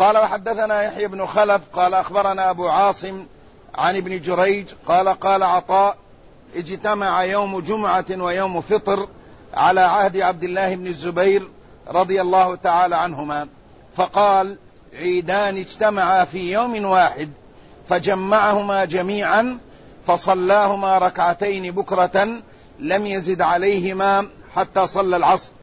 قال وحدثنا يحيى بن خلف قال أخبرنا أبو عاصم عن ابن جريج قال قال عطاء اجتمع يوم جمعة ويوم فطر على عهد عبد الله بن الزبير رضي الله تعالى عنهما، فقال عيدان اجتمعا في يوم واحد فجمعهما جميعا فصلاهما ركعتين بكرة لم يزد عليهما حتى صلى العصر.